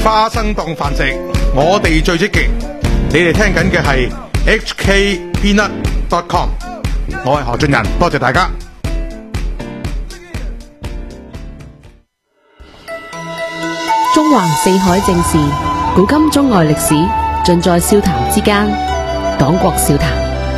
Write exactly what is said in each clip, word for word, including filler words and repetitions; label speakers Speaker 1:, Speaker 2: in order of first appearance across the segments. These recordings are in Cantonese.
Speaker 1: 花生當飯食，我哋最積極。你哋聽緊嘅係 H K Peanut dot com， 我係何俊仁，多謝大家。
Speaker 2: 中環四海正事，古今中外歷史，盡在笑談之間。黨國笑談。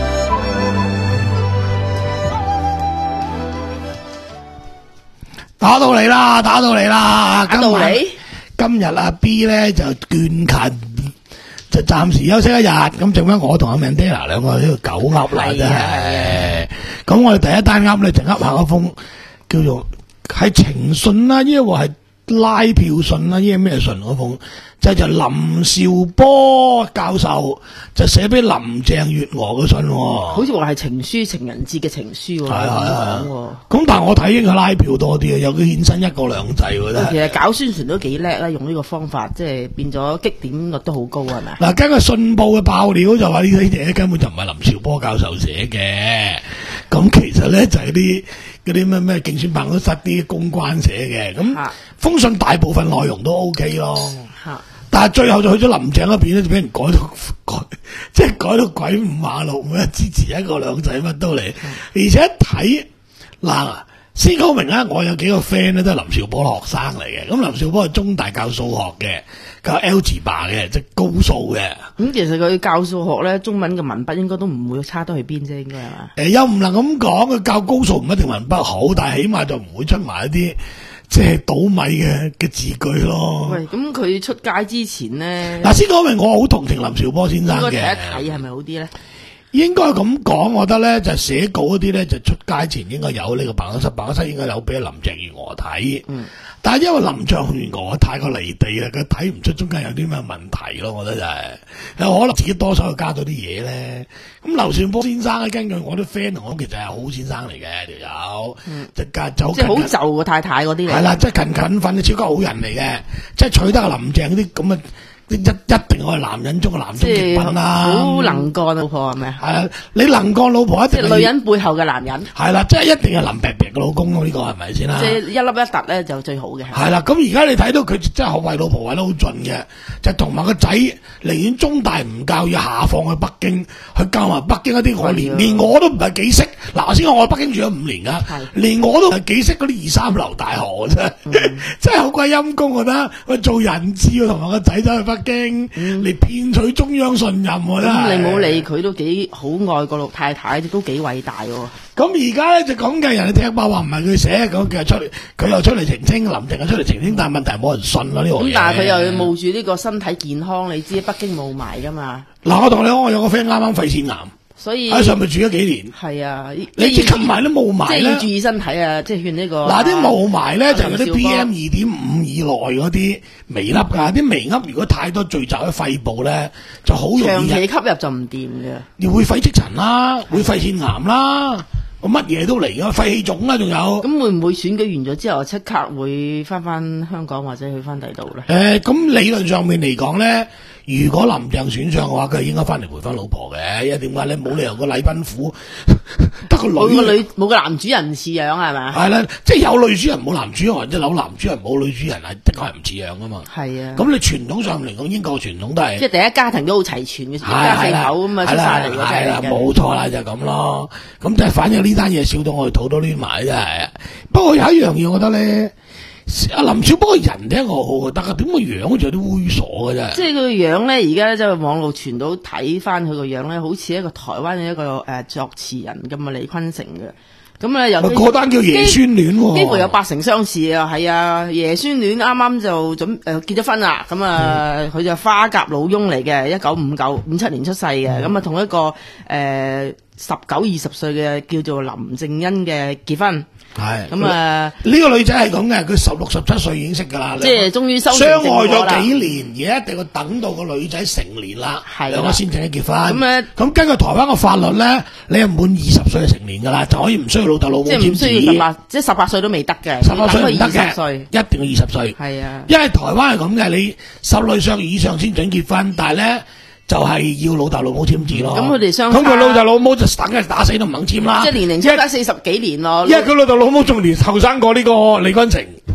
Speaker 3: 打到嚟啦，打到嚟啦，
Speaker 4: 打到嚟。
Speaker 3: 今日阿 B 咧就倦勤，就暫時休息一日，咁剩翻我同阿 Mandela 兩個喺度狗噏啦，真係。咁我哋第一單噏咧就噏下嗰封叫做係情信啦，因為係拉票信啦，因為咩信嗰封？就就林兆波教授就寫俾林鄭月娥嘅信，
Speaker 4: 好似話係情書，情人節嘅情書喎。係係
Speaker 3: 咁但係我睇應該拉票多啲啊，有佢衍生一國兩制喎。
Speaker 4: 其實搞宣傳都幾叻啦，用呢個方法，即係變咗激點率都好高，係咪？
Speaker 3: 嗱，根據信報嘅爆料就話呢啲嘢根本就唔係林兆波教授寫嘅，咁其實咧就係啲嗰啲咩咩競選辦公室啲公關寫嘅。咁封信大部分內容都 OK 咯。但係最後就去咗林鄭嗰邊咧，就俾人改到改，即係改到鬼五馬六，咩支持一國兩制乜都嚟，而且一睇嗱，先講明啦，我有幾個 friend 咧都係林兆波學生嚟嘅，咁林兆波係中大教數學嘅，教 algebra 嘅，即係高數嘅。咁、
Speaker 4: 嗯、其實佢教數學咧，中文嘅文筆應該都唔會差得去邊啫，應該係嘛？
Speaker 3: 誒、呃，又唔能咁講，佢教高數唔一定文筆好，但係起碼就唔會出埋一啲即係倒米嘅嘅字句咯。
Speaker 4: 喂，咁佢出街之前咧，
Speaker 3: 嗱，先講明我好同情林兆波先生嘅。應該
Speaker 4: 睇一睇係咪好啲咧？
Speaker 3: 應該咁講，我覺得咧就寫稿嗰啲咧就出街前應該有呢個辦公室，辦公室應該有俾林鄭月娥睇。嗯，但係因為林鄭月娥太過離地啦，佢睇唔出中間有啲咩問題咯，我覺得就係、是、有可能自己多手去加咗啲嘢咧。咁劉兆波先生咧，根據我啲 friend 同我其實係好先生嚟嘅條友，即係走
Speaker 4: 即係好就個太太嗰啲嚟。係
Speaker 3: 啦，即係勤勤奮，超級好人嚟嘅，即係取得林鄭嗰啲咁嘅。一一定係男人中嘅男中極品啦，
Speaker 4: 好能幹老婆係咪？
Speaker 3: 係啊，你能幹老婆一定
Speaker 4: 即係女人背後嘅男人。係
Speaker 3: 啦，即係一定係林伯伯嘅老公咯，呢、這個係咪先啦？
Speaker 4: 即係一粒一突咧就最好嘅。
Speaker 3: 係啦，咁而家你睇到佢真係為老婆為得好盡嘅，就同埋個仔寧願中大唔教，要下放去北京去教埋北京一啲我連連我都唔係幾識。嗱，我先講我喺北京住咗五年噶，連我都唔係幾識嗰啲二三流大學啫，嗯、真係好鬼陰功，我覺得喂做人質同埋個仔走去北京嚟騙、嗯、取中央信任，我覺得。咁
Speaker 4: 你冇理佢都幾好愛個老太太，都幾偉大喎。
Speaker 3: 咁而家咧就講嘅人哋聽爆話唔係佢寫，咁佢又出嚟，佢又出嚟澄清，林鄭又出嚟澄清，但係問題冇人信咯呢個嘢。咁
Speaker 4: 但係佢又冒住呢個身體健康，你知北京霧霾噶嘛？
Speaker 3: 嗱，我同你講，我有個 friend 啱啱肺腺癌。
Speaker 4: 所以
Speaker 3: 喺上面住咗幾年，
Speaker 4: 係啊，
Speaker 3: 你知吸埋啲霧霾咧，
Speaker 4: 即係要注意身體啊！即係勸呢個
Speaker 3: 嗱啲霧霾咧就係嗰啲 P M 二點五以內嗰啲微粒㗎，啲微粒如果太多聚集喺肺部咧，就好容易
Speaker 4: 長期吸入就唔掂嘅，
Speaker 3: 你會肺積塵啦，會肺腺癌啦，乜嘢都嚟㗎，肺氣腫啦，仲有。
Speaker 4: 咁會唔會選舉完咗之後即刻會翻翻香港或者去翻第度咧？
Speaker 3: 誒、呃，咁理論上面嚟講咧。如果林鄭選上嘅話，佢係應該翻嚟陪翻老婆嘅，因為點解咧？冇理由個禮賓府得個女，
Speaker 4: 冇個女冇個男主人似樣係咪？
Speaker 3: 係啦，即係有女主人冇男主人，或者有男主人冇女主人，係的確係唔似樣噶嘛。係啊，咁你傳統上嚟講，英國傳統都係
Speaker 4: 即係第一家庭都好齊全嘅，一家四口咁啊出晒嚟嘅，
Speaker 3: 係啦，冇錯啦，就係咁咯。咁即係反正呢單嘢笑到我哋肚都攣埋，真係。不過有一樣嘢，我覺得咧。阿林兆波個人咧，我好覺得，點個樣好似有啲猥瑣嘅啫。即係佢個樣咧，而家即係網絡傳到睇翻佢個樣咧，好似一個台灣嘅一個誒、呃、作詞人咁啊，李坤城嘅。咁咧又嗰單叫爺孫戀喎，
Speaker 4: 幾乎有八成相似啊，係啊，爺孫戀啱啱就準誒、呃、結咗婚啦，咁啊佢就花甲老翁嚟嘅，一九五九五七年出世嘅，咁啊同一個誒十九二十歲嘅叫做林正恩嘅結婚。係咁啊！呢個女仔係咁嘅，佢十六十七歲已經識噶啦，即係終於收相愛咗幾年，而家一定要等到個女仔成年啦，兩個先正式結婚。咁咧，咁根據台灣嘅法律咧，你係滿二十歲就成年噶啦，就可以唔需要老豆老母簽字。即係唔需要十八，即係十八歲都未得嘅，十八歲唔得嘅，一定要二十歲。係啊，因為台灣係咁嘅，你十六歲以上先准結婚，但係咧。就係要老豆老母簽字咯，咁佢哋相，咁佢老豆老母就等佢打死都唔肯簽啦，即係年齡差得四十幾年咯。因為佢老豆老母仲年後生過呢個李坤城，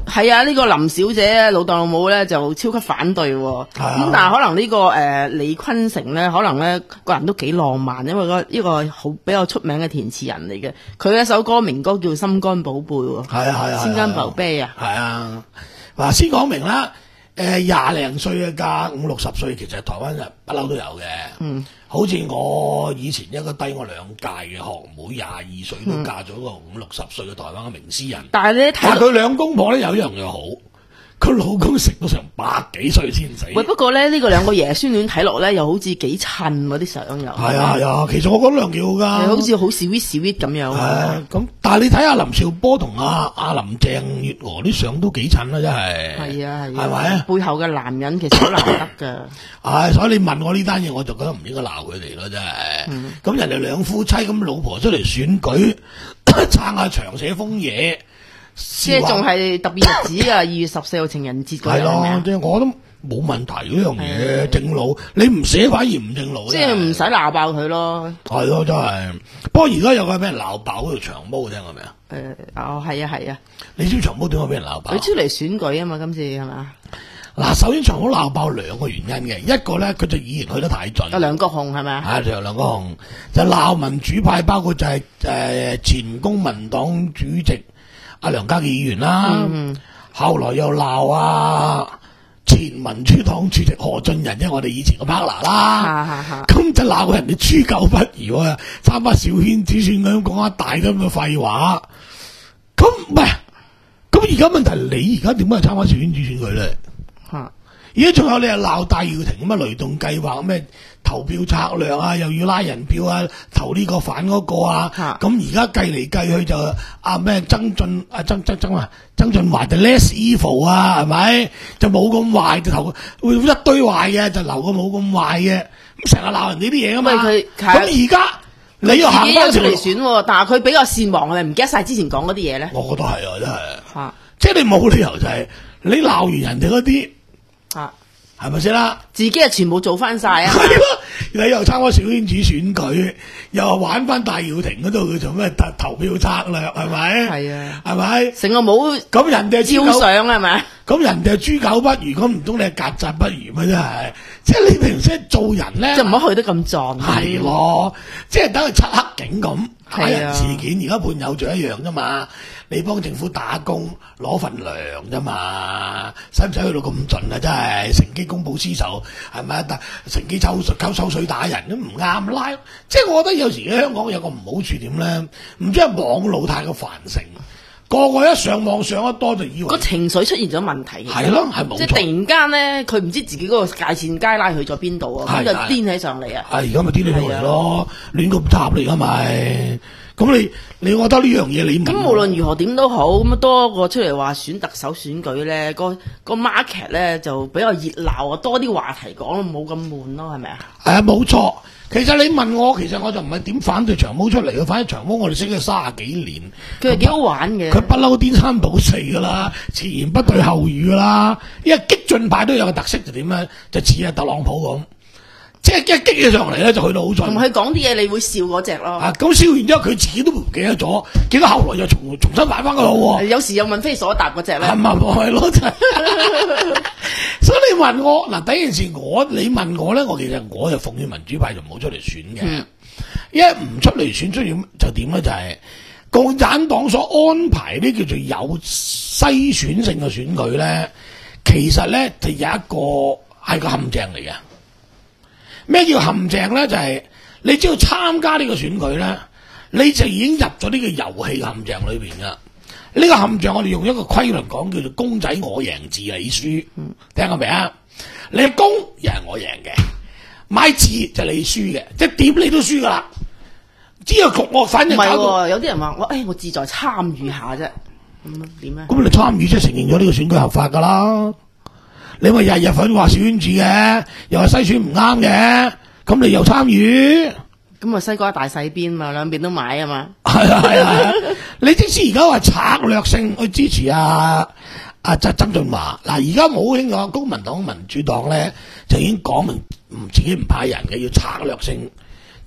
Speaker 4: 係啊，呢、這個林小姐老豆老母咧就超級反對喎。咁、啊、但係可能呢、這個誒、呃、李坤城咧，可能咧個人都幾浪漫，因為個呢個好比較出名嘅填詞人嚟嘅。佢一首歌名歌叫《心肝寶貝》喎。係啊係啊，心肝寶貝啊。係啊，
Speaker 3: 嗱先講明啦。誒廿零歲嘅嫁五六十歲，其實台灣人不嬲都有嘅。嗯，好似我以前一個低我兩屆嘅學妹，廿二歲都嫁咗個五六十歲嘅台灣嘅名詩人。
Speaker 4: 但係你睇，
Speaker 3: 但係佢兩公婆咧有一樣嘢好，佢老公食到成百幾歲先死。
Speaker 4: 喂，不過咧呢、這個兩個爺孫戀睇落咧，又好似幾襯嗰啲相又。
Speaker 3: 係啊係啊，其實我覺得兩幾好㗎。
Speaker 4: 好似好 sweet sweet 咁樣。
Speaker 3: 係咁，但係你睇下林兆波同阿阿林鄭月娥啲相都幾襯啦，真係。係啊係。係咪啊？背後嘅男人其實好難得㗎。係，所以你問我呢單嘢，我就覺得唔應該鬧佢哋咯，真係。咁、嗯、人哋兩夫妻咁，老婆出嚟選舉，撐下長寫風嘢。
Speaker 4: 即係仲係特別日子啊！二月十四號情人節嗰日係咪啊？
Speaker 3: 即係我都冇問題嗰樣嘢，正路你唔寫反而唔正路。
Speaker 4: 即係唔使鬧爆佢咯。
Speaker 3: 係咯，真係。不過而家有個俾人鬧爆嗰條長毛，聽過未啊？
Speaker 4: 誒、呃，哦，係啊，係啊。
Speaker 3: 你知長毛點解俾人鬧爆？
Speaker 4: 佢出嚟選舉啊嘛，今次係嘛？
Speaker 3: 嗱，首先長毛鬧爆兩個原因嘅，一個咧佢就議員去得太盡。
Speaker 4: 阿梁國雄係咪啊？
Speaker 3: 係就梁國雄就鬧民主派，包括就係誒前公民黨主席。阿梁家傑議員啦，嗯、後來又鬧啊前民主黨主席何俊仁，即係我哋以前嘅 partner 啦，咁就鬧人哋豬狗不如啊，參加小圈子選舉講一大堆咁嘅廢話，咁唔係，咁而家問題你而家點解參加小圈子選舉咧？吓，而家仲有你係鬧戴耀廷咁啊雷動計劃咩投票策略啊，又要拉人票啊，投呢個反嗰個啊，咁而家計嚟計去就啊咩曾俊啊曾曾曾啊曾俊華就 less evil 啊，係咪就冇咁壞，就投會一堆壞嘅，就留個冇咁壞嘅，咁成日鬧人哋啲嘢啊嘛。咁而家你又行翻出嚟選，
Speaker 4: 但係佢比較善忘，係咪唔記得晒之前講嗰啲嘢咧？
Speaker 3: 我覺得係啊，真係，啊、即係你冇理由就係、是、你鬧完人哋嗰啲。啊，係咪先啦？
Speaker 4: 自己係全部做翻晒啊！
Speaker 3: 係咯，你又參加小圈子選舉，又玩翻戴耀廷嗰度佢做咩投投票策略，係咪？係啊，係咪？成個冇咁人哋係招相係咪？咁人哋係豬狗不如，咁唔通你係曱甴不如咩？真係，即係你平時做人咧，即係唔好去得咁壯。係咯，即係等佢漆黑警咁打人事件，而家判有罪一樣啫嘛。你幫政府打工攞份糧啫嘛，使唔使去到咁盡啊？真係乘機公報私仇，係咪啊？但乘機抽水溝抽水打人都唔啱拉，即係我覺得有時喺香港有個唔好處點咧，唔知係網路太過繁盛，個個一上網上得多就以為個情緒出現咗問題。係咯，係冇錯。即係突然間咧，佢唔知自己嗰個界線街拉去咗邊度啊，咁就癲起上嚟啊！係而家咪癲起上嚟咯，亂咁插嚟而家咪。咁你你覺得呢樣嘢你咁無論如何點都好，咁多個出嚟話選特首選舉咧，個個 market 咧就比較熱鬧啊，多啲話題講，冇咁悶咯，係咪啊？係啊，冇錯。其實你問我，其實我就唔係點反對長毛出嚟嘅，反正長毛我哋識咗卅幾年，佢係幾好玩嘅。佢不嬲顛三倒四噶啦，前言不對後語噶啦。因為激進派都有個特色就點咧，就似阿特朗普咁。即係一激起上嚟咧，就去到好盡。同佢講啲嘢，你會笑嗰隻咯。啊，咁笑完之後，佢自己都唔記得咗，結果後來又重重新買翻個咯。有時又問非所答嗰隻咧。係咪係咯？真係。所以你問我嗱，第一件事我你問我咧，我其實我就奉勸民主派就唔好出嚟選嘅。嗯、因為唔出嚟選，出現就點咧？就係、是、共產黨所安排呢叫做有篩選性嘅選舉咧，其實咧就有一個係個陷阱嚟嘅。咩叫陷阱咧？就係、是、你只要參加呢個選舉咧，你就已經入咗呢個遊戲陷阱裏邊噶。呢、這個陷阱我哋用一個規律講，叫做公仔我贏字你輸。嗯、聽過未啊？你公又係我贏嘅，買字就你輸嘅，即係點你都輸噶啦。只有局我反正搞到唔係，有啲人話我誒，我志在參與下啫。咁點咧？咁你參與即係承認咗呢個選舉合法噶啦。你咪日日粉話小圈子嘅，又話篩選唔啱嘅，咁你又參與？咁啊西瓜大細邊嘛，兩邊都買啊嘛。係啊係啊，你即使而家話策略性去支持啊啊曾曾俊華，嗱而家冇興個公民黨、民主黨咧，就已經講明唔自己唔派人嘅，要策略性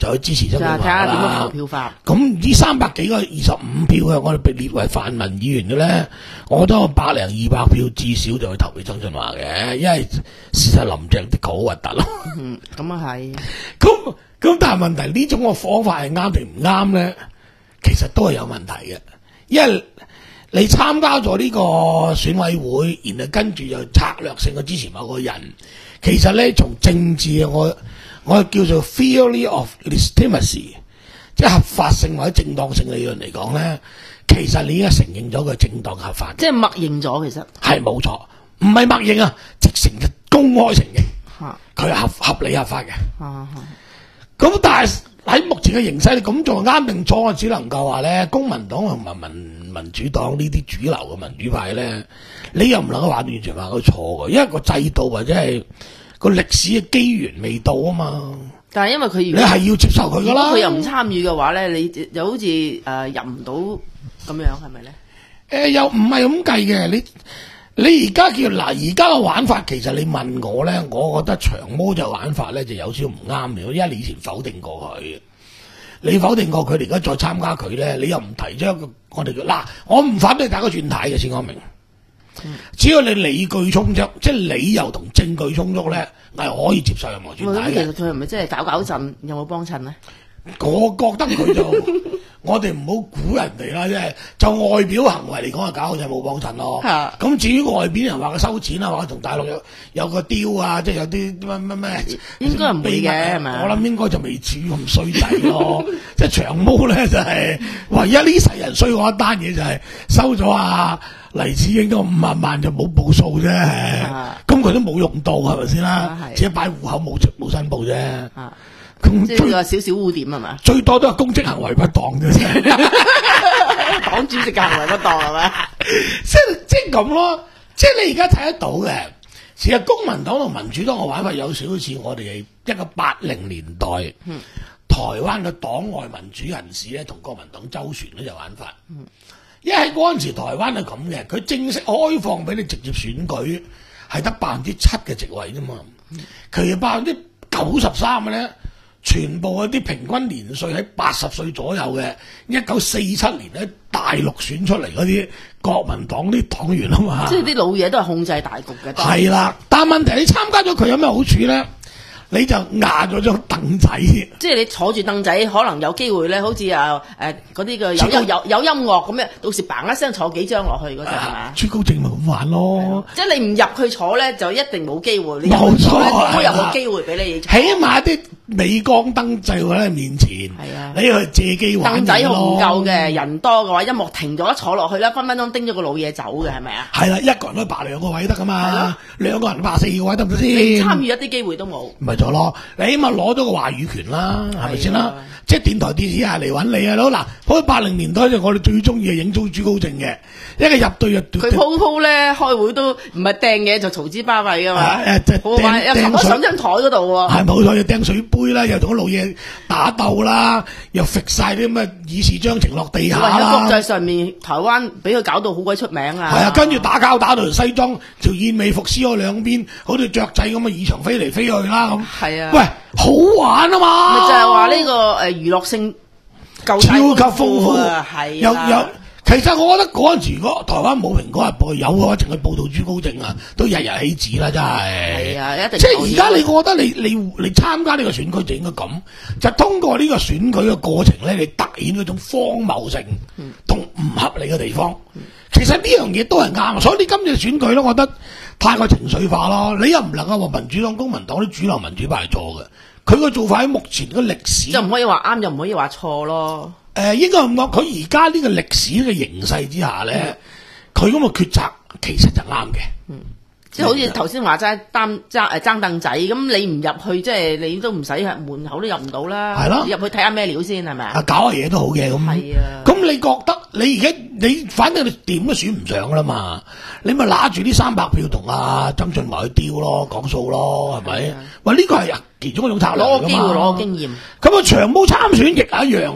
Speaker 3: 就去支持曾俊華啦。
Speaker 4: 睇下點樣投票法。
Speaker 3: 咁呢三百幾個二十五票嘅，我哋被列為泛民議員嘅咧，我覺得我百零二百票至少就去投俾曾俊華嘅，因為事實林鄭的確好核突咯。
Speaker 4: 嗯，咁啊係。
Speaker 3: 咁咁但係問題呢種個方法係啱定唔啱咧？其實都係有問題嘅，因為你參加咗呢個選委會，然後跟住又策略性嘅支持某個人，其實咧從政治我我叫做 theory of legitimacy， 即係合法性或者正當性理論嚟講咧，其實你已經承認咗佢正當合法，
Speaker 4: 即係默認咗，其實
Speaker 3: 係冇錯，唔係默認啊，直情嘅公開承認，佢係合合理合法嘅。咁但係喺目前嘅形勢，你咁做啱定錯？我只能夠話咧，公民黨同埋民民主黨呢啲主流嘅民主派咧，你又唔能夠話完全話佢錯嘅，因為個制度或者係個歷史嘅機緣未到啊嘛。
Speaker 4: 但係因為佢
Speaker 3: 你係要接受佢噶啦，
Speaker 4: 佢又唔參與嘅話咧，你又好似誒、呃、入唔到咁樣，係咪咧？
Speaker 3: 誒、呃，又唔係咁計嘅，你你而家叫嗱，而家嘅玩法其實你問我咧，我覺得長毛就玩法咧就有少少唔啱嘅，因為你以前否定過佢，你否定過佢，而家再參加佢咧，你又唔提出一個我哋嘅嗱，我唔反對大家轉態嘅，先講明。嗯、只要你理據充足，即係理由同證據充足咧，係可以接受任何轉態嘅。
Speaker 4: 其實佢係咪真係搞搞震，有冇幫襯咧？
Speaker 3: 我覺得佢就我哋唔好估人哋啦，即係就外表行為嚟講，係搞就冇幫襯咯。咁至於外邊人話佢收錢啊，話同大陸有有個雕啊，即係有啲乜乜乜，
Speaker 4: 應該唔會嘅係咪？
Speaker 3: 我諗應該就未至於咁衰仔咯。即係長毛咧就係、是，唯一呢世人衰過一單嘢就係收咗啊黎智英嗰五萬萬就冇報數啫，咁佢都冇用到係咪先啦？只係擺戶口冇冇申報啫。咁
Speaker 4: 即係個少少污點係嘛？
Speaker 3: 最多都係公職行為不當啫，
Speaker 4: 黨主席嘅行為不當係咪？
Speaker 3: 即係即係咁咯，即係你而家睇得到嘅。其實公民黨同民主黨嘅玩法有少少似我哋一個八零年代，嗯、台灣嘅黨外民主人士咧同國民黨周旋嗰隻玩法。嗯、因為喺嗰陣時台灣係咁嘅，佢正式開放俾你直接選舉，係得百分之七嘅席位啫嘛，其實百分之九十三嘅咧。全部嗰啲平均年歲喺八十歲左右嘅，一九四七年喺大陸選出嚟嗰啲國民黨啲黨員啊嘛，
Speaker 4: 即係啲老嘢都係控制大局嘅。
Speaker 3: 係啦，但係問題你參加咗佢有咩好處咧？你就壓咗張凳仔，
Speaker 4: 即係你坐住凳仔，可能有機會咧，好似啊誒嗰啲嘅有有有有音樂咁樣，到時嘭一聲坐幾張落去嗰陣係嘛？
Speaker 3: 朱高正咪咁玩咯，
Speaker 4: 即係你唔入去坐咧，就一定冇機會。
Speaker 3: 冇錯，
Speaker 4: 都有冇機會俾你坐。
Speaker 3: 起碼啲鎂光燈就喺你面前，你去借機玩。
Speaker 4: 凳仔好唔夠嘅，人多嘅話，音樂停咗一坐落去啦，分分鐘叮咗個老嘢走嘅，係咪啊？
Speaker 3: 係啦，一個人都霸兩個位得噶嘛，兩個人霸四個位得唔得先？
Speaker 4: 參與一啲機會都冇。
Speaker 3: 咯，你起碼攞咗個話語權啦，係咪先啦？即係電台電視係嚟揾你啊！佬嗱，好似八零年代就我哋最中意係影到朱高正嘅，一個入隊就
Speaker 4: 佢鋪鋪咧開會都唔係掟嘢就嘈之巴閉噶嘛，
Speaker 3: 誒即係掟
Speaker 4: 又冚咗上張台嗰度喎，
Speaker 3: 係冇錯，又掟水杯啦，又同老嘢打鬥啦，又揈晒啲咁嘅議事章程落地下啦。
Speaker 4: 喺國際上面，台灣俾佢搞到好鬼出名啊！
Speaker 3: 係啊，跟住打交打到條西裝條燕尾服撕咗兩邊，好似雀仔咁嘅耳牆飛嚟飛去啦咁。係啊，喂，好玩啊嘛！
Speaker 4: 咪就係話呢個誒娛樂性夠
Speaker 3: 超級豐富
Speaker 4: 啊，係
Speaker 3: 有有。其實我覺得嗰陣時，如果台灣冇蘋果日報有嘅話，淨係報道朱高正啊，都日日起紙啦，真係。係啊，一定。即係而家你覺得你你你參加呢個選舉就應該咁，就通過呢個選舉嘅過程咧，你突顯嗰種荒謬性同唔合理嘅地方。嗯、其實呢樣嘢都係啱，所以你今次選舉咧，我覺得太過情緒化咯。你又唔能夠話民主黨、公民黨啲主流民主派係錯嘅，佢個做法喺目前嘅歷史
Speaker 4: 就唔可以話啱，又唔可以話錯咯。
Speaker 3: 誒、呃，應該咁講，佢而家呢個歷史嘅形勢之下咧，佢咁嘅抉擇其實就啱嘅。嗯，
Speaker 4: 即係好似頭先話齋擔爭誒爭凳仔，咁你唔入去，即係你都唔使喺門口都入唔到啦。係咯，入去睇下咩料先係咪啊？
Speaker 3: 搞下嘢都好嘅咁。係啊。咁你覺得你而家你反正你點都選唔上噶啦嘛？你咪揦住呢三百票同阿曾俊華去丟咯，講數咯，係咪？喂，呢個係其中一種策略嚟㗎嘛。攞個機會，攞個經驗。咁啊，長毛參選亦係一樣。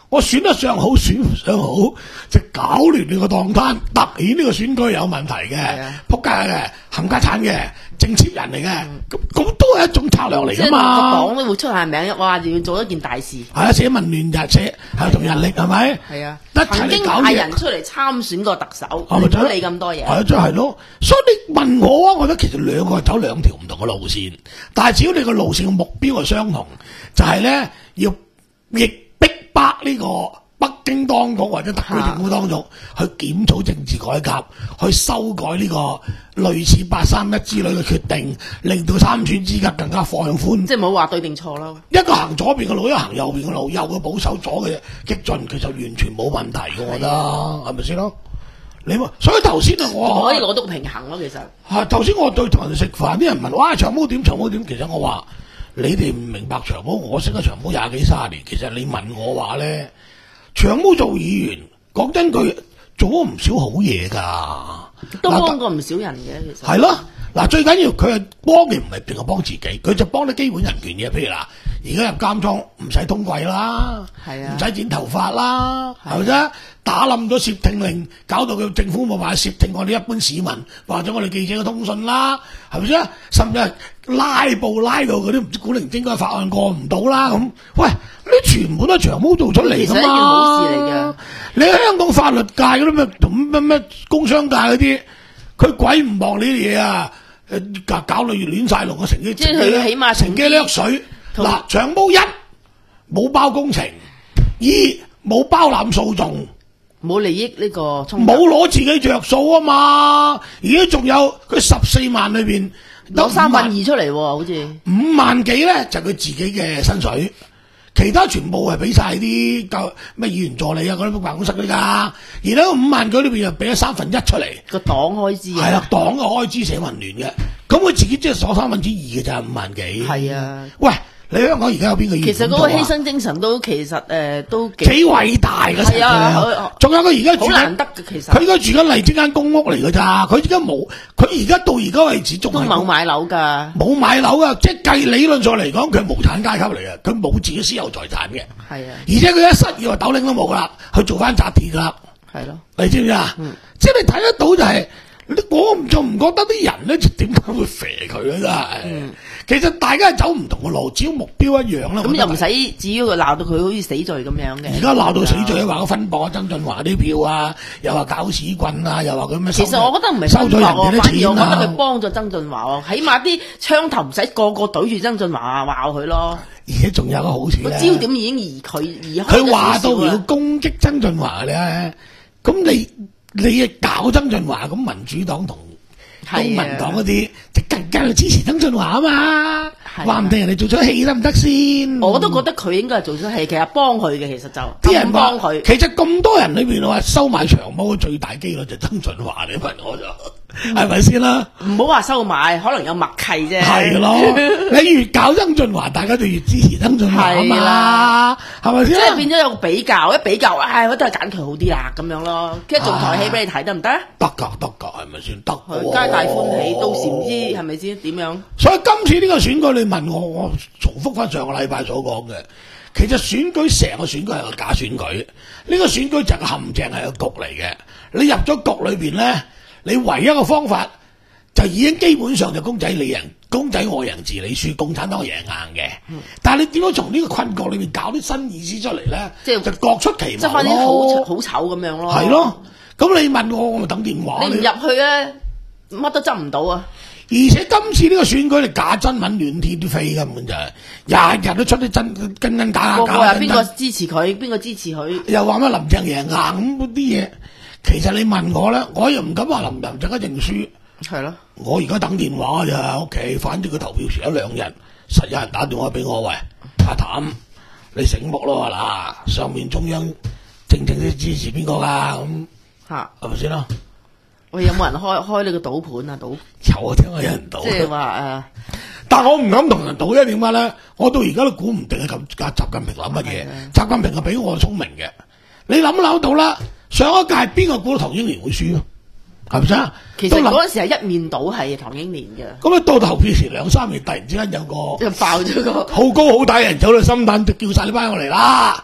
Speaker 3: 我選得上好，選唔上好，就搞亂你個檔攤，突顯呢個選舉有問題嘅，仆街嘅，冚家產嘅，政協人嚟嘅，咁咁都係一種策略嚟㗎嘛。
Speaker 4: 個黨都會出下名，哇！要做一件大事。
Speaker 3: 係啊，寫民亂就寫係同人力係咪？係啊，
Speaker 4: 曾經派人出嚟參選過特首，唔好理咁多嘢。
Speaker 3: 係啊，就係咯。所以你問我啊，我覺得其實兩個係走兩條唔同嘅路線，但係只要你個路線嘅目標係相同，就係咧要逆逼迫呢個北京當局或者特區政府當局去檢討政治改革，去修改呢個類似八三一之類嘅決定，令到參選資格更加放寬。
Speaker 4: 即係冇話對定錯咯。一
Speaker 3: 個行左邊嘅路，一個行右邊嘅路，右嘅保守，左嘅激進，其實完全冇問題嘅，我覺得係咪先咯？你所以頭先啊，我
Speaker 4: 可以攞到個平衡咯，其實
Speaker 3: 係頭先我對同人哋食飯，啲人問哇長毛點長毛點，其實我話你哋唔明白長毛，我識得長毛廿幾卅年，其實你問我話咧。長毛做議員，講真佢做咗唔少好嘢噶，
Speaker 4: 都幫過唔少人嘅，其實
Speaker 3: 係咯。嗱，最緊要佢係幫嘅唔係淨係幫自己，佢就幫啲基本人權嘅，譬如嗱，而家入監倉唔使通櫃啦，係啊，唔使剪頭髮啦，係咪啫？打冧咗竊聽令，搞到佢政府冇辦法竊聽我哋一般市民或者我哋記者嘅通訊啦，係咪啫？甚至係拉布拉到嗰啲唔知古靈精怪法案過唔到啦咁，喂！呢全部都係長毛做出嚟㗎嘛，其實一件好事嚟嘅。你喺香港法律界嗰啲咩同咩咩工商界嗰啲，佢鬼唔望呢啲嘢啊！誒搞搞到越亂晒龍嘅成績，
Speaker 4: 即係佢起碼
Speaker 3: 乘機掠水。嗱，長毛一冇包工程，二冇包攬訴訟，
Speaker 4: 冇利益呢個衝突，
Speaker 3: 冇攞自己着數啊嘛！而家仲有佢十四萬裏邊
Speaker 4: 攞三分二出嚟喎，好似
Speaker 3: 五萬幾咧就佢、是、自己嘅薪水。其他全部係俾晒啲教咩議員助理啊嗰啲辦公室嗰啲㗎，然後五萬幾裏邊又俾咗三分一出嚟
Speaker 4: 個黨開支啊，
Speaker 3: 係啦，黨嘅開支社民聯嘅，咁佢自己即係攞三分之二嘅咋，五萬幾。係啊，喂，你香港而家有邊個議員？
Speaker 4: 其實嗰個犧牲精神都其實誒、呃、都幾
Speaker 3: 偉大嘅，係啊，仲有佢而家住緊好難得嘅，其實佢而家住緊荔枝間公屋嚟㗎咋，佢而家冇，佢而家到而家為止仲
Speaker 4: 都冇買樓㗎，
Speaker 3: 冇買樓㗎，即係計理論上嚟講，佢係無產階級嚟嘅，佢冇自己私有財產嘅，係啊，而且佢一失業話斗零都冇㗎啦，去做翻紮鐵㗎啦，係咯，你知唔知啊？嗯、即係你睇得到就係、是。我唔就唔覺得啲人咧，點解會肥佢咧？真係，嗯、其實大家係走唔同嘅路，只要目標一樣啦。
Speaker 4: 咁又唔使至於佢鬧到佢好似死罪咁樣嘅。
Speaker 3: 而家鬧到死罪，話佢分薄曾俊華啲票啊，又話搞屎棍啊，又話佢咩？
Speaker 4: 其實我覺得唔係收咗人哋啲錢啊，反而我覺得佢幫咗曾俊華喎，起碼啲槍頭唔使個個懟住曾俊華話佢咯。
Speaker 3: 而且仲有個好處咧，
Speaker 4: 焦點已經移佢移開。
Speaker 3: 佢話到要攻擊曾俊華咧，咁你。你搞曾俊華咁，民主黨同公民黨嗰啲就更加支持曾俊華啊嘛，話唔定人哋做咗戲得唔得先？
Speaker 4: 我都覺得佢應該係做咗戲，其實幫佢嘅，其實就啲人幫佢。
Speaker 3: 其實咁多人裏邊話收買長毛最大機率就曾俊華，你問我就係咪先啦？
Speaker 4: 唔好話收買，可能有默契啫。係
Speaker 3: 咯，你越搞曾俊華，大家就越支持曾俊華啊嘛，係咪先？
Speaker 4: 即係變咗有個比較，一比較，唉，我都係揀佢好啲啦，咁樣咯。跟住做台戲俾你睇得唔得？
Speaker 3: 得噶，得噶，係咪先？得，
Speaker 4: 皆大歡喜，到時唔知係咪先點樣？
Speaker 3: 所以今次呢個選舉，你問我，我重複翻上個禮拜所講嘅，其實選舉成個選舉係個假選舉，呢個選舉就係個陷阱，係個局嚟嘅。你入咗局裏邊咧，你唯一嘅方法就已經基本上就公仔你贏，公仔我贏字你輸，共產黨贏硬嘅。嗯、但係你點樣從呢個困局裏面搞啲新意思出嚟咧？即係就各出奇謀咯，
Speaker 4: 即係反正好好醜咁樣咯。
Speaker 3: 係咯，咁你問我，我咪等電話。
Speaker 4: 你唔入去咧，乜都執唔到啊！
Speaker 3: 而且今次呢個選舉，你假真文亂天都飛，根本就係日日都出啲真真真假假。個個
Speaker 4: 又邊個支持佢，邊個支持佢？
Speaker 3: 又話咩林鄭贏硬咁嗰啲嘢。其實你問我咧，我又唔敢話林鄭陣間認輸。係咯，我而家等電話咋喺屋企，反正佢投票前一兩日，實有人打電話俾我，喂阿譚，你醒目咯嗱，上面中央正正啲支持邊個噶咁吓，係咪先啦？
Speaker 4: 喂，有冇人開開你個賭盤啊？賭
Speaker 3: 有啊，聽講有人賭。即
Speaker 4: 係話誒，
Speaker 3: 但係我唔敢同人賭，因為點解咧？我到而家都估唔定係咁，習近平諗乜嘢？習近平係比我聰明嘅，你諗諗到啦。上一屆邊個估到唐英年會輸咯？係咪先？
Speaker 4: 其實嗰陣時係一面倒係唐英年嘅。
Speaker 3: 咁啊，到投票前兩三年，突然之間有個
Speaker 4: 就爆咗個
Speaker 3: 好高好大人走到心淡，就叫晒呢班我嚟啦！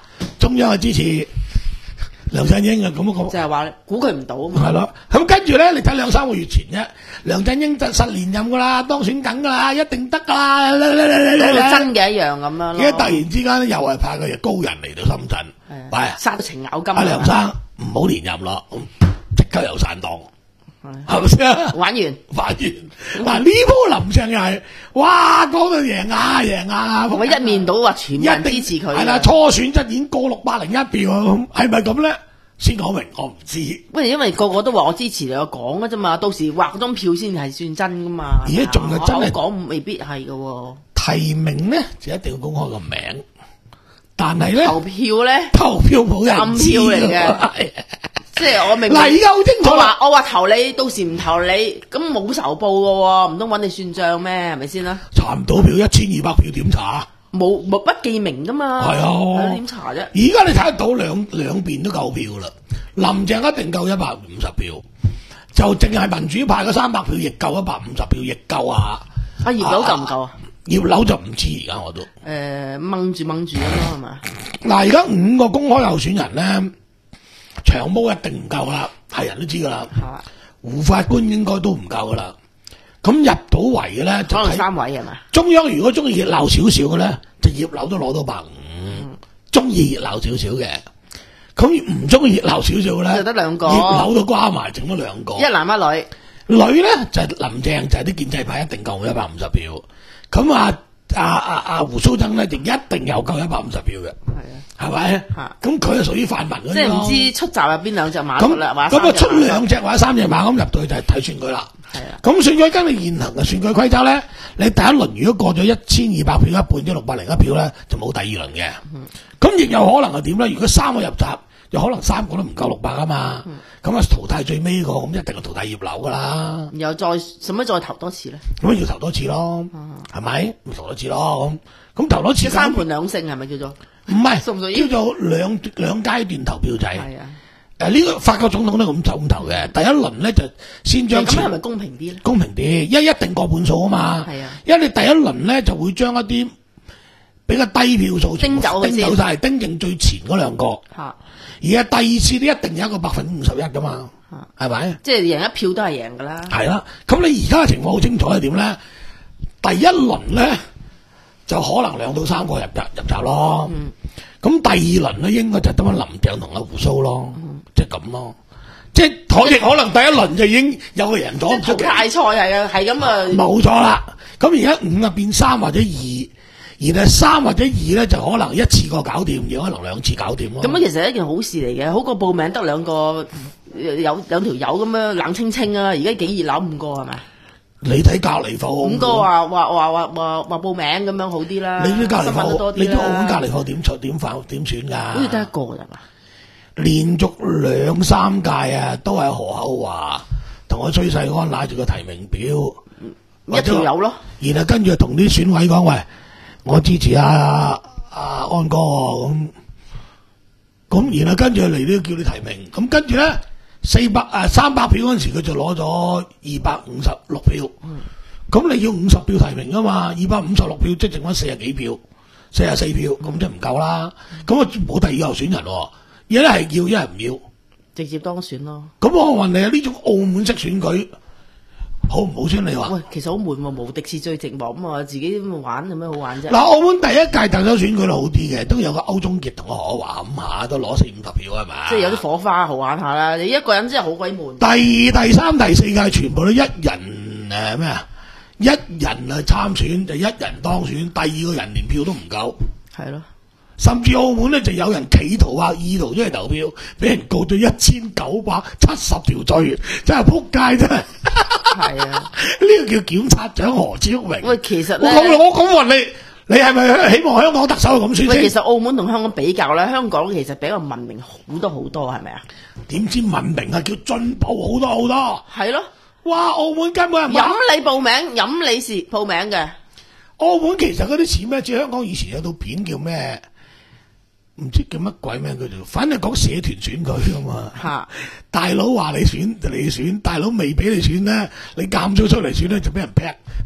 Speaker 3: 中央係支持梁振英嘅咁樣
Speaker 4: 就係話估佢唔到啊嘛。
Speaker 3: 係咯，咁跟住咧，你睇兩三個月前啫，梁振英就實連任噶啦，當選緊噶啦，一定得噶啦，
Speaker 4: 講到真嘅一樣咁樣咯。
Speaker 3: 而家突然之間又係派個高人嚟到深圳，喂，
Speaker 4: 殺到程咬金。
Speaker 3: 阿梁生唔好連任咯，即刻又散檔，係咪先？
Speaker 4: 玩完，
Speaker 3: 玩完。嗱呢鋪林鄭又係，哇講到贏啊贏啊，
Speaker 4: 我一面倒話全民支持佢。
Speaker 3: 係啦，初選就已經過六百零一票，係咪咁咧？先講明，我唔知。
Speaker 4: 喂，因為個個都話我支持你，我講嘅啫嘛，到時畫嗰張票先係算真噶嘛。
Speaker 3: 而家仲係真係
Speaker 4: 講，未必係嘅。
Speaker 3: 提名咧就一定要公開個名，但係咧
Speaker 4: 投票咧，
Speaker 3: 投票冇人知
Speaker 4: 暗票嚟嘅。即係我明
Speaker 3: 嗱，而家好清楚。
Speaker 4: 我話我話投你，到時唔投你，咁冇仇報嘅，唔通揾你算賬咩？係咪先啦？
Speaker 3: 查唔到票，一千二百票點查？
Speaker 4: 冇冇不記名噶嘛？
Speaker 3: 係啊，
Speaker 4: 點查啫？而
Speaker 3: 家你睇得到兩兩邊都夠票啦，林鄭一定夠一百五十票，就淨係民主派嗰三百票亦夠一百五十票，亦夠啊！
Speaker 4: 阿葉劉夠唔夠啊？
Speaker 3: 葉劉就唔知而家我都
Speaker 4: 誒掹住掹住咁咯，係嘛？
Speaker 3: 嗱，而家五個公開候選人咧，長毛一定唔夠啦，係人都知噶啦。胡法官應該都唔夠噶啦。咁入到圍嘅咧，
Speaker 4: 可能三位係嘛？
Speaker 3: 中央如果中意熱鬧少少嘅咧，就葉劉都攞到百五。中意熱鬧少少嘅，咁唔中意熱鬧少少嘅咧，
Speaker 4: 就得兩個。
Speaker 3: 葉劉都瓜埋，剩咗兩個。
Speaker 4: 一男一女。
Speaker 3: 女咧就係、是、林鄭，就係、是、啲建制派一定夠一百五十票。咁啊啊啊啊胡鬚曾咧就一定有夠一百五十票嘅。係啊，係咪？咁佢係屬於泛民嗰啲咯。即係唔知出閘入邊兩隻馬出啦， 咁啊出兩隻或者三隻馬咁入到去就係睇選舉啦。係啊。咁選舉跟你現行嘅選舉規則咧，你第一輪如果過咗一千二百票一半，即六百零一票咧，就冇第二輪嘅。咁亦、嗯、有可能係點咧？如果三個入閘，有可能三個都唔夠六百啊嘛。咁啊、嗯、淘汰最尾個，咁一定係淘汰葉劉噶啦。
Speaker 4: 然後再使乜再投多次咧？
Speaker 3: 咁要投多次咯，係咪、嗯？咪投多次咯咁。咁投多次
Speaker 4: 三盤兩勝係咪叫做？唔
Speaker 3: 係，
Speaker 4: 屬唔屬於
Speaker 3: 叫做兩兩階段投票制。
Speaker 4: 係啊。
Speaker 3: 誒，呢個法國總統都咁走咁投嘅，第一輪咧就先將
Speaker 4: 咁係咪公平啲咧？
Speaker 3: 公平啲，因為一定過半數啊嘛。係啊，因為你第一輪咧就會將一啲比較低票數
Speaker 4: 叮走
Speaker 3: 叮走晒，叮剩最前嗰兩個。嚇！而家第二次咧一定有一個百分之五十一噶嘛。嚇！係咪？即係
Speaker 4: 贏一票都係贏噶啦。係
Speaker 3: 啦，咁你而家嘅情況好清楚係點咧？第一輪咧就可能兩到三個入入入閘咯。嗯。咁第二輪咧應該就得翻林鄭同阿胡鬚咯。即係咁咯，即係可亦可能第一輪就已經有個人咗唔出嘅。
Speaker 4: 大賽係啊，係咁啊。
Speaker 3: 冇錯啦，咁而家五啊變三或者二，而係三或者二咧就可能一次過搞掂，亦可能兩次搞掂咯。
Speaker 4: 咁樣其實係一件好事嚟嘅，好過報名得兩個有兩條友咁樣冷清清啊！而家幾熱鬧五個係咪？
Speaker 3: 你睇隔離課
Speaker 4: 五個話話話話話話報名咁樣好啲啦。
Speaker 3: 你啲隔離課
Speaker 4: 多啲
Speaker 3: 你啲澳門隔離課點出點反點選㗎？
Speaker 4: 好似得一個咋嘛？
Speaker 3: 連續兩三屆啊，都係何厚華同我崔世安拿住個提名表，
Speaker 4: 一條友咯。
Speaker 3: 然後跟住同啲選委講：喂，我支持阿、啊、阿、啊、安哥咁。咁然後跟住嚟都叫你提名。咁跟住咧，四百誒三百票嗰陣時，佢就攞咗二百五十六票。咁、嗯、你要五十票提名噶嘛？二百五十六票即係剩翻四十幾票，四十四票，咁即係唔夠啦。咁啊冇第二個候選人喎。一係要，一係唔要，
Speaker 4: 直接當選咯。咁
Speaker 3: 我問你啊，呢種澳門式選舉好唔好先？你話？
Speaker 4: 喂，其實好悶喎，無敵是最寂寞咁啊，自己玩有咩好玩啫？
Speaker 3: 嗱，澳門第一屆特首選舉好啲嘅，都有個歐中傑同個何華咁下，都攞四五十票係嘛？
Speaker 4: 即係有啲火花好玩下啦。你一個人真係好鬼悶。
Speaker 3: 第二、第三、第四屆全部都一人誒咩啊？一人啊參選就一人當選，第二個人連票都唔夠。係咯。甚至澳門咧就有人企圖啊，意圖出嚟投票，俾人告咗一千九百七十條罪，真係撲街真係。係啊，呢個叫檢察長何超榮。
Speaker 4: 喂，其實咧，
Speaker 3: 我我咁問你，你係咪希望香港特首係咁選先？
Speaker 4: 喂，其實澳門同香港比較咧，香港其實比較文明好多好多，係咪啊？
Speaker 3: 點知文明啊？叫進步好多好多。
Speaker 4: 係咯。哇！
Speaker 3: 澳門根本係
Speaker 4: 飲你報名，飲你是報名嘅。
Speaker 3: 澳門其實嗰啲似咩？似香港以前有套片叫咩？唔知叫乜鬼名佢做，反正講社團選舉噶嘛。吓，大佬話你選就你選，大佬未俾你選咧，你監咗出嚟選咧就俾人劈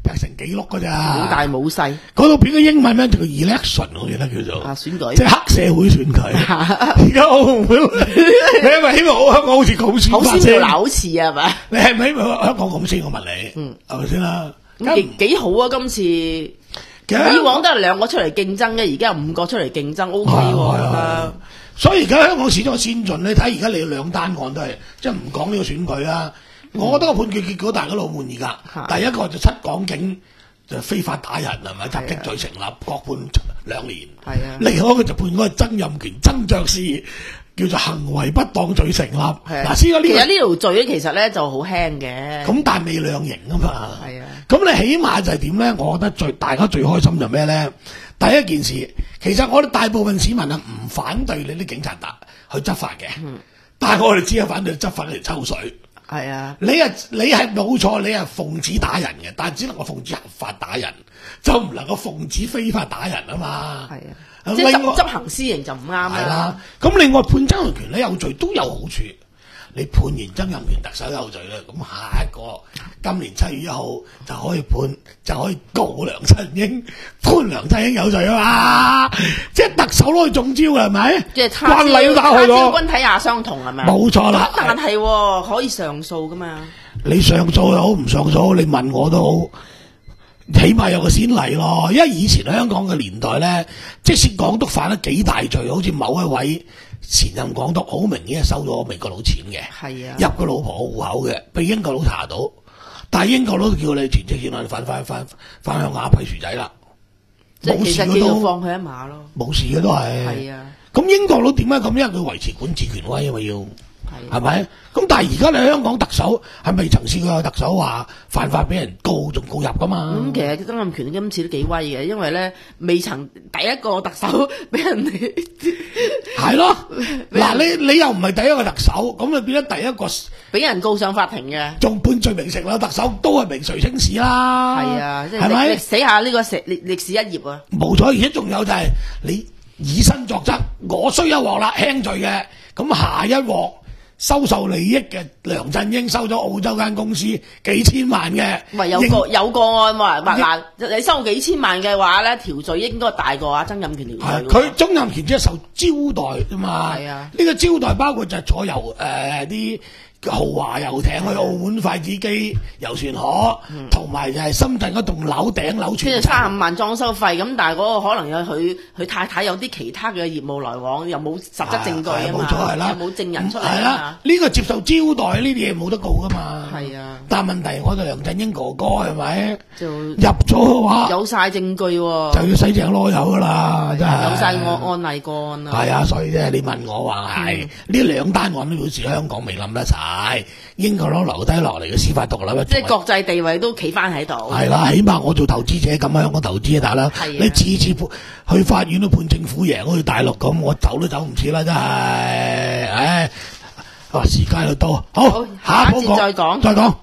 Speaker 3: 劈成幾碌㗎咋，
Speaker 4: 冇大冇細。
Speaker 3: 嗰套片嘅英文名叫 election， 我記得叫做
Speaker 4: 啊選舉，
Speaker 3: 即係黑社會選舉。而家我唔會，你係咪希望香港好似咁先？
Speaker 4: 好先要好似啊嘛？
Speaker 3: 你係咪希望香港咁先？我問你，嗯，係咪先啦？
Speaker 4: 咁幾幾好啊！今次以往都係兩個出嚟競爭嘅，而家有五個出嚟競爭 ，O K 喎，我覺得。
Speaker 3: 所以而家香港始終先進，你睇而家你兩單案都係，即係唔講呢個選舉啦。我覺得個判決結果大家都好滿意㗎。第一個就七港警就非法打人係咪襲擊罪成立，各判兩年。係啊。另外一個就判嗰個曾蔭權、曾爵士叫做行為不當罪成立。嗱，先呢個其
Speaker 4: 實呢條罪咧，其實咧就好輕嘅。
Speaker 3: 咁但係未量刑啊嘛。
Speaker 4: 係啊。咁
Speaker 3: 你起碼就係點咧？我覺得最大家最開心就咩咧？第一件事，其實我哋大部分市民啊唔反對你啲警察打去執法嘅，嗯、但係我哋只係反對執法嚟抽水。
Speaker 4: 係啊，
Speaker 3: 你啊你係冇錯，你係奉旨打人嘅，但係只能夠奉旨合法打人，就唔能夠奉旨非法打人啊嘛。係啊，即係執執行私刑就唔啱啦。係啦，咁另外判曾蔭權咧有罪都有好處。你判完曾蔭權特首有罪啦，咁下一個今年七月一號就可以判，就可以告梁振英，判梁振英有罪啊嘛！即係特首攞去中招嘅係咪？即係慣例都打去咯。
Speaker 4: 軍體也相同係咪？
Speaker 3: 冇錯啦。
Speaker 4: 但係可以上訴噶嘛？
Speaker 3: 你上訴又好唔上訴，你問我都好，起碼有個先例咯。因為以前香港嘅年代咧，即使港督犯咗幾大罪，好似某一位前任港督好明顯係收咗美國佬錢嘅，係啊，入個老婆戶口嘅，被英國佬查到，但係英國佬叫你全職錢，你翻翻翻翻鄉下批薯仔啦，冇事嘅都
Speaker 4: 放佢一馬咯，
Speaker 3: 冇事嘅都係，係啊。咁英國佬點解咁？因為佢維持管治權威，因為要。係咪？咁但係而家你香港特首係咪曾試過有特首話犯法俾人告仲告入噶嘛？
Speaker 4: 咁、嗯、其實曾蔭權今次都幾威嘅，因為咧未曾第一個特首俾人哋
Speaker 3: 係咯。嗱，你你又唔係第一個特首，咁就變咗第一個
Speaker 4: 俾人告上法庭嘅，
Speaker 3: 仲判罪名成立特首都係名垂青史啦。係啊，係咪
Speaker 4: 寫下呢個歷歷史一頁啊？
Speaker 3: 冇錯，而且仲有就係你以身作則，我衰一鑊啦，輕罪嘅，咁下一鑊。收受利益嘅梁振英收咗澳洲間公司幾千萬嘅，
Speaker 4: 唔係有個有個案話，嗱你收幾千萬嘅話咧，條罪應該大過啊曾蔭權條罪。
Speaker 3: 佢曾蔭權只係受招待啫嘛，係啊，呢個招待包括就係坐遊誒啲豪華遊艇去澳門筷子基遊船河，同埋就係深圳嗰棟樓頂樓全。即係
Speaker 4: 三十五萬裝修費，咁但係嗰個可能有佢佢太太有啲其他嘅業務來往，又冇實質證據啊嘛，冇錯係啦，又冇證人出嚟啊嘛。
Speaker 3: 呢個接受招待呢啲嘢冇得告噶嘛。係啊，但係問題我哋梁振英哥哥係咪就入咗嘅話，
Speaker 4: 有晒證據喎，
Speaker 3: 就要洗淨囉柚噶啦，真係。
Speaker 4: 有晒案案例個案啊。
Speaker 3: 係啊，所以啫，你問我話係呢兩單案都表示香港未冧得晒。英國佬留低落嚟嘅司法獨立，
Speaker 4: 即係國際地位都企翻喺度。
Speaker 3: 係啦，起碼我做投資者咁喺香港投資啊，大佬。你次次去法院都判政府贏，好似大陸咁，我走都走唔切啦，真係。唉，啊，時間又到，好，
Speaker 4: 好下一節再講，
Speaker 3: 再講。